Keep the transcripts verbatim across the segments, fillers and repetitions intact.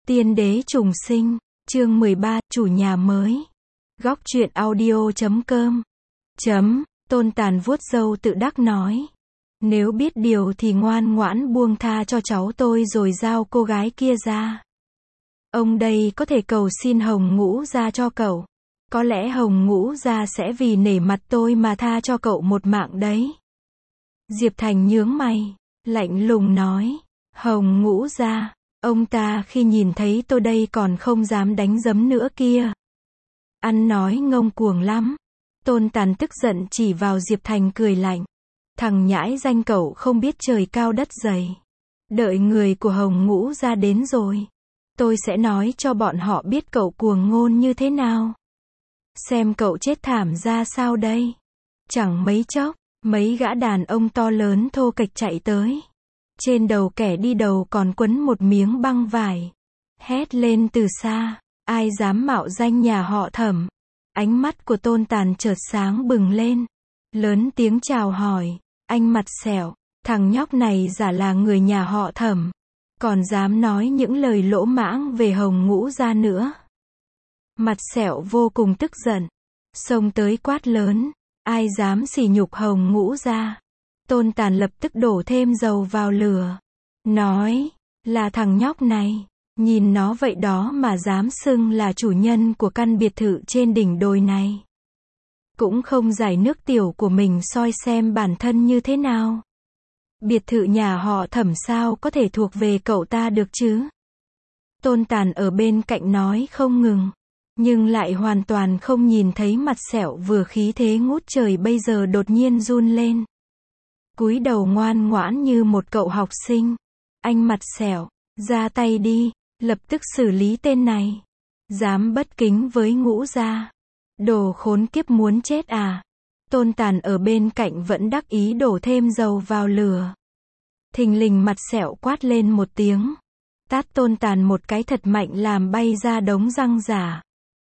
Tiên đế trùng sinh, chương mười ba, chủ nhà mới. Góc truyện audio chấm com. Chấm, Tôn Tàn vuốt râu tự đắc nói. Nếu biết điều thì ngoan ngoãn buông tha cho cháu tôi rồi giao cô gái kia ra. Ông đây có thể cầu xin Hồng Ngũ Gia cho cậu. Có lẽ Hồng Ngũ Gia sẽ vì nể mặt tôi mà tha cho cậu một mạng đấy. Diệp Thành nhướng mày, lạnh lùng nói. Hồng Ngũ Gia, ông ta khi nhìn thấy tôi đây còn không dám đánh giấm nữa kia. Ăn nói ngông cuồng lắm. Tôn Tàn tức giận chỉ vào Diệp Thành cười lạnh. Thằng nhãi danh cậu không biết trời cao đất dày. Đợi người của Hồng Ngũ Gia đến rồi. Tôi sẽ nói cho bọn họ biết cậu cuồng ngôn như thế nào. Xem cậu chết thảm ra sao đây. Chẳng mấy chốc, mấy gã đàn ông to lớn thô kệch chạy tới. Trên đầu kẻ đi đầu còn quấn một miếng băng vải. Hét lên từ xa, ai dám mạo danh nhà họ Thẩm. Ánh mắt của Tôn Tàn chợt sáng bừng lên. Lớn tiếng chào hỏi, anh mặt sẹo, thằng nhóc này giả là người nhà họ Thẩm. Còn dám nói những lời lỗ mãng về Hồng Ngũ Gia nữa. Mặt sẹo vô cùng tức giận. Xông tới quát lớn, ai dám sỉ nhục Hồng Ngũ Gia. Tôn Tàn lập tức đổ thêm dầu vào lửa. Nói, là thằng nhóc này. Nhìn nó vậy đó mà dám xưng là chủ nhân của căn biệt thự trên đỉnh đồi này. Cũng không giải nước tiểu của mình soi xem bản thân như thế nào. Biệt thự nhà họ Thẩm sao có thể thuộc về cậu ta được chứ? Tôn Tàn ở bên cạnh nói không ngừng. Nhưng lại hoàn toàn không nhìn thấy mặt sẹo vừa khí thế ngút trời bây giờ đột nhiên run lên. Cúi đầu ngoan ngoãn như một cậu học sinh. Anh mặt sẹo, ra tay đi, lập tức xử lý tên này. Dám bất kính với Ngũ Gia. Đồ khốn kiếp muốn chết à? Tôn Tàn ở bên cạnh vẫn đắc ý đổ thêm dầu vào lửa. Thình lình mặt sẹo quát lên một tiếng. Tát Tôn Tàn một cái thật mạnh làm bay ra đống răng giả.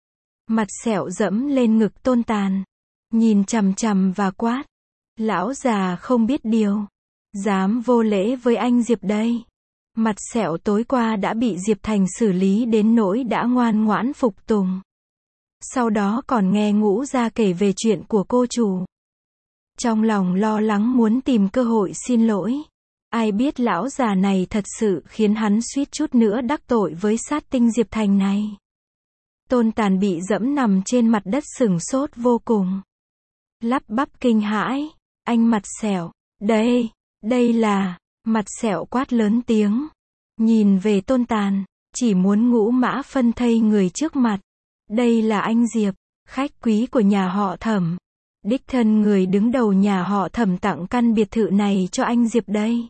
Mặt sẹo dẫm lên ngực Tôn Tàn. Nhìn chằm chằm và quát. Lão già không biết điều. Dám vô lễ với anh Diệp đây. Mặt sẹo tối qua đã bị Diệp Thành xử lý đến nỗi đã ngoan ngoãn phục tùng. Sau đó còn nghe Ngũ Gia kể về chuyện của cô chủ. Trong lòng lo lắng muốn tìm cơ hội xin lỗi. Ai biết lão già này thật sự khiến hắn suýt chút nữa đắc tội với sát tinh Diệp Thành này. Tôn Tàn bị dẫm nằm trên mặt đất sửng sốt vô cùng. Lắp bắp kinh hãi. Anh mặt sẹo, đây, đây là, mặt sẹo quát lớn tiếng. Nhìn về Tôn Tàn, chỉ muốn ngũ mã phân thây người trước mặt. Đây là anh Diệp, khách quý của nhà họ Thẩm. Đích thân người đứng đầu nhà họ Thẩm tặng căn biệt thự này cho anh Diệp đây.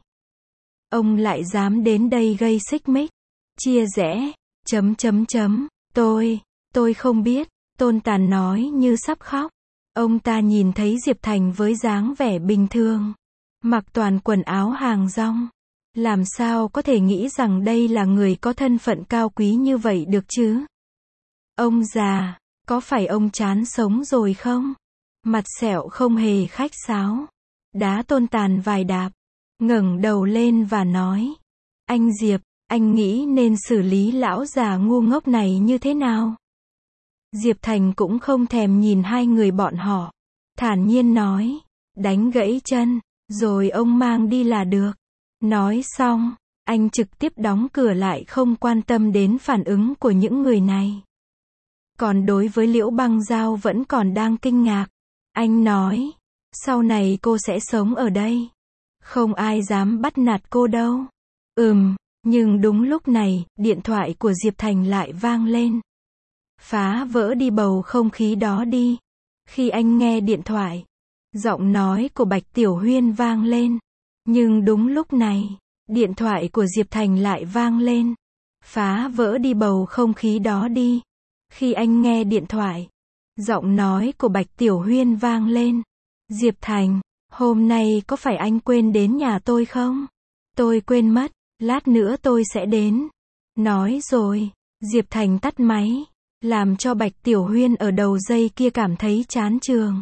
Ông lại dám đến đây gây xích mích, chia rẽ, chấm chấm chấm, tôi, tôi không biết, Tôn Tàn nói như sắp khóc. Ông ta nhìn thấy Diệp Thành với dáng vẻ bình thường, mặc toàn quần áo hàng rong. Làm sao có thể nghĩ rằng đây là người có thân phận cao quý như vậy được chứ? Ông già, có phải ông chán sống rồi không? Mặt sẹo không hề khách sáo. Đá Tôn Tàn vài đạp. Ngẩng đầu lên và nói. Anh Diệp, anh nghĩ nên xử lý lão già ngu ngốc này như thế nào? Diệp Thành cũng không thèm nhìn hai người bọn họ. Thản nhiên nói. Đánh gãy chân, rồi ông mang đi là được. Nói xong, anh trực tiếp đóng cửa lại không quan tâm đến phản ứng của những người này. Còn đối với Liễu Băng Giao vẫn còn đang kinh ngạc. Anh nói, sau này cô sẽ sống ở đây. Không ai dám bắt nạt cô đâu. Ừm, nhưng đúng lúc này, điện thoại của Diệp Thành lại vang lên. Phá vỡ đi bầu không khí đó đi. Khi anh nghe điện thoại, giọng nói của Bạch Tiểu Huyên vang lên. Nhưng đúng lúc này, điện thoại của Diệp Thành lại vang lên. Phá vỡ đi bầu không khí đó đi. Khi anh nghe điện thoại, giọng nói của Bạch Tiểu Huyên vang lên. Diệp Thành, hôm nay có phải anh quên đến nhà tôi không? Tôi quên mất, lát nữa tôi sẽ đến. Nói rồi, Diệp Thành tắt máy, làm cho Bạch Tiểu Huyên ở đầu dây kia cảm thấy chán chường.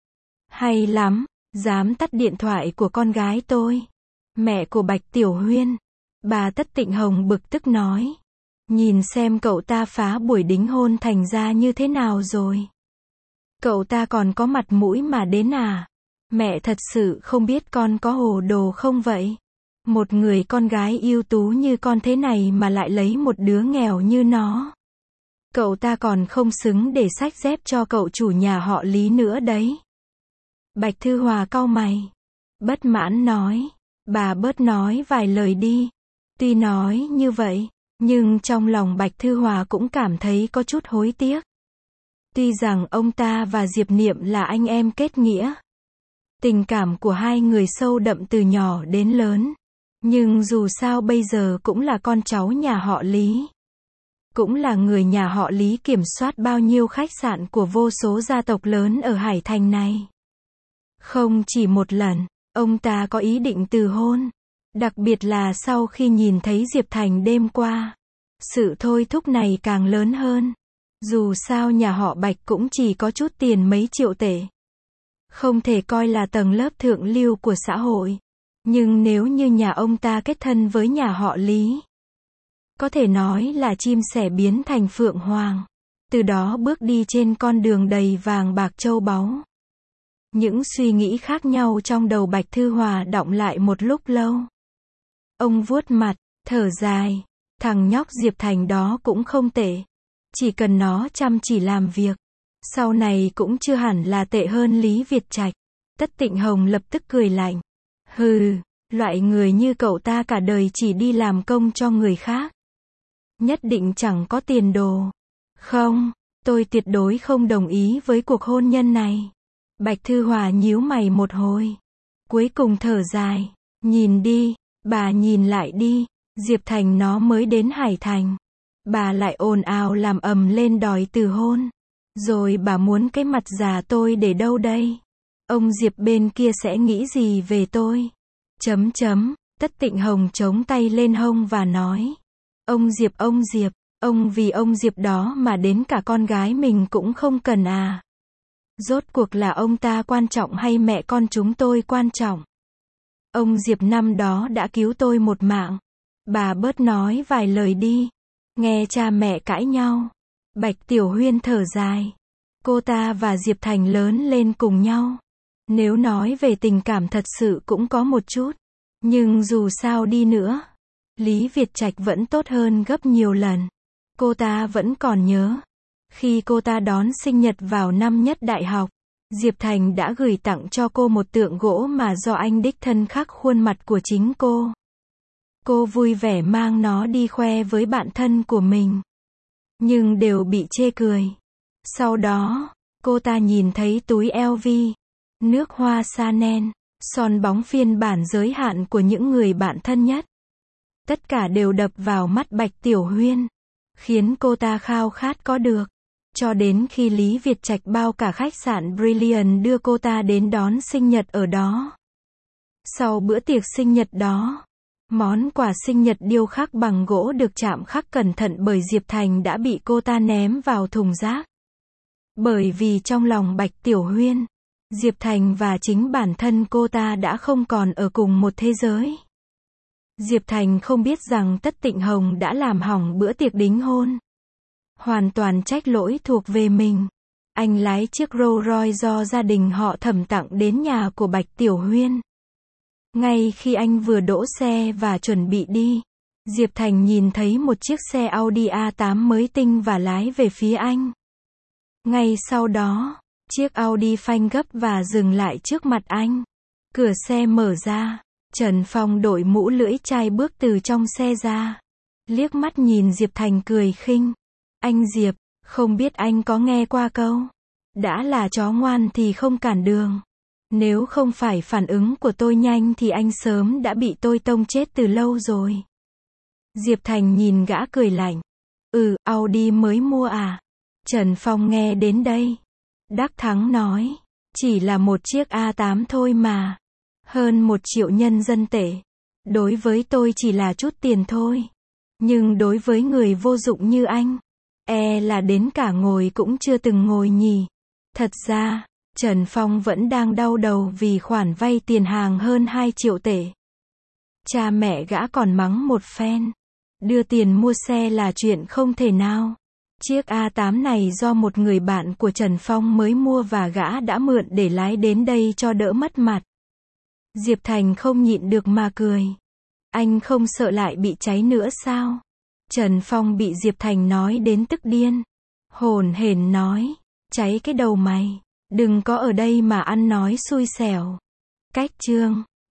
Hay lắm, dám tắt điện thoại của con gái tôi. Mẹ của Bạch Tiểu Huyên, bà Tất Tịnh Hồng bực tức nói. Nhìn xem cậu ta phá buổi đính hôn thành ra như thế nào rồi. Cậu ta còn có mặt mũi mà đến à? Mẹ thật sự không biết con có hồ đồ không vậy? Một người con gái ưu tú như con thế này mà lại lấy một đứa nghèo như nó. Cậu ta còn không xứng để xách dép cho cậu chủ nhà họ Lý nữa đấy. Bạch Thư Hòa cau mày. Bất mãn nói. Bà bớt nói vài lời đi. Tuy nói như vậy, nhưng trong lòng Bạch Thư Hòa cũng cảm thấy có chút hối tiếc. Tuy rằng ông ta và Diệp Niệm là anh em kết nghĩa. Tình cảm của hai người sâu đậm từ nhỏ đến lớn. Nhưng dù sao bây giờ cũng là con cháu nhà họ Lý. Cũng là người nhà họ Lý kiểm soát bao nhiêu khách sạn của vô số gia tộc lớn ở Hải Thành này. Không chỉ một lần, ông ta có ý định từ hôn. Đặc biệt là sau khi nhìn thấy Diệp Thành đêm qua. Sự thôi thúc này càng lớn hơn. Dù sao nhà họ Bạch cũng chỉ có chút tiền mấy triệu tệ. Không thể coi là tầng lớp thượng lưu của xã hội. Nhưng nếu như nhà ông ta kết thân với nhà họ Lý, có thể nói là chim sẻ biến thành phượng hoàng. Từ đó bước đi trên con đường đầy vàng bạc châu báu. Những suy nghĩ khác nhau trong đầu Bạch Thư Hòa đọng lại một lúc lâu. Ông vuốt mặt, thở dài. Thằng nhóc Diệp Thành đó cũng không tệ. Chỉ cần nó chăm chỉ làm việc, sau này cũng chưa hẳn là tệ hơn Lý Việt Trạch. Tất Tịnh Hồng lập tức cười lạnh. Hừ, loại người như cậu ta cả đời chỉ đi làm công cho người khác. Nhất định chẳng có tiền đồ. Không, tôi tuyệt đối không đồng ý với cuộc hôn nhân này. Bạch Thư Hòa nhíu mày một hồi. Cuối cùng thở dài. Nhìn đi, bà nhìn lại đi. Diệp Thành nó mới đến Hải Thành. Bà lại ồn ào làm ầm lên đòi từ hôn. Rồi bà muốn cái mặt già tôi để đâu đây? Ông Diệp bên kia sẽ nghĩ gì về tôi? Chấm chấm, Tất Tịnh Hồng chống tay lên hông và nói. Ông Diệp ông Diệp, ông vì ông Diệp đó mà đến cả con gái mình cũng không cần à? Rốt cuộc là ông ta quan trọng hay mẹ con chúng tôi quan trọng? Ông Diệp năm đó đã cứu tôi một mạng. Bà bớt nói vài lời đi. Nghe cha mẹ cãi nhau. Bạch Tiểu Huyên thở dài. Cô ta và Diệp Thành lớn lên cùng nhau. Nếu nói về tình cảm thật sự cũng có một chút. Nhưng dù sao đi nữa, Lý Việt Trạch vẫn tốt hơn gấp nhiều lần. Cô ta vẫn còn nhớ. Khi cô ta đón sinh nhật vào năm nhất đại học, Diệp Thành đã gửi tặng cho cô một tượng gỗ mà do anh đích thân khắc khuôn mặt của chính cô. Cô vui vẻ mang nó đi khoe với bạn thân của mình. Nhưng đều bị chê cười. Sau đó, cô ta nhìn thấy túi L V, nước hoa Chanel, son bóng phiên bản giới hạn của những người bạn thân nhất. Tất cả đều đập vào mắt Bạch Tiểu Huyên, khiến cô ta khao khát có được. Cho đến khi Lý Việt Trạch bao cả khách sạn Brilliant đưa cô ta đến đón sinh nhật ở đó. Sau bữa tiệc sinh nhật đó, món quà sinh nhật điêu khắc bằng gỗ được chạm khắc cẩn thận bởi Diệp Thành đã bị cô ta ném vào thùng rác. Bởi vì trong lòng Bạch Tiểu Huyên, Diệp Thành và chính bản thân cô ta đã không còn ở cùng một thế giới. Diệp Thành không biết rằng Tất Tịnh Hồng đã làm hỏng bữa tiệc đính hôn. Hoàn toàn trách lỗi thuộc về mình. Anh lái chiếc Rolls Royce do gia đình họ Thẩm tặng đến nhà của Bạch Tiểu Huyên. Ngay khi anh vừa đỗ xe và chuẩn bị đi, Diệp Thành nhìn thấy một chiếc xe Audi A tám mới tinh và lái về phía anh. Ngay sau đó, chiếc Audi phanh gấp và dừng lại trước mặt anh. Cửa xe mở ra, Trần Phong đội mũ lưỡi chai bước từ trong xe ra. Liếc mắt nhìn Diệp Thành cười khinh. Anh Diệp, không biết anh có nghe qua câu, đã là chó ngoan thì không cản đường. Nếu không phải phản ứng của tôi nhanh thì anh sớm đã bị tôi tông chết từ lâu rồi. Diệp Thành nhìn gã cười lạnh. Ừ, Audi mới mua à? Trần Phong nghe đến đây, đắc thắng nói. Chỉ là một chiếc A tám thôi mà. Hơn một triệu nhân dân tệ. Đối với tôi chỉ là chút tiền thôi. Nhưng đối với người vô dụng như anh, e là đến cả ngồi cũng chưa từng ngồi nhỉ. Thật ra, Trần Phong vẫn đang đau đầu vì khoản vay tiền hàng hơn hai triệu tệ. Cha mẹ gã còn mắng một phen. Đưa tiền mua xe là chuyện không thể nào. Chiếc A tám này do một người bạn của Trần Phong mới mua và gã đã mượn để lái đến đây cho đỡ mất mặt. Diệp Thành không nhịn được mà cười. Anh không sợ lại bị cháy nữa sao? Trần Phong bị Diệp Thành nói đến tức điên. Hồn hển nói, cháy cái đầu mày. Đừng có ở đây mà ăn nói xui xẻo. Cách chương